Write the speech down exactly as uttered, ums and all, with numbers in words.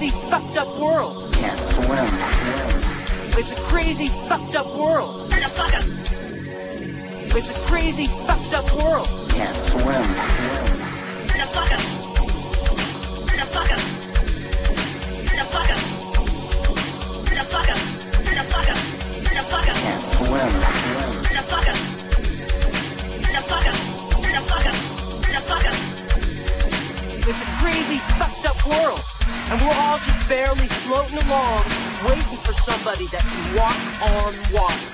crazy, fucked up world. Can't swim. It's a crazy, fucked up world. It's a crazy, fucked up world. Can't swim. Can't swim. It's a crazy, fucked up world. And we're all just barely floating along, waiting for somebody that can walk on water.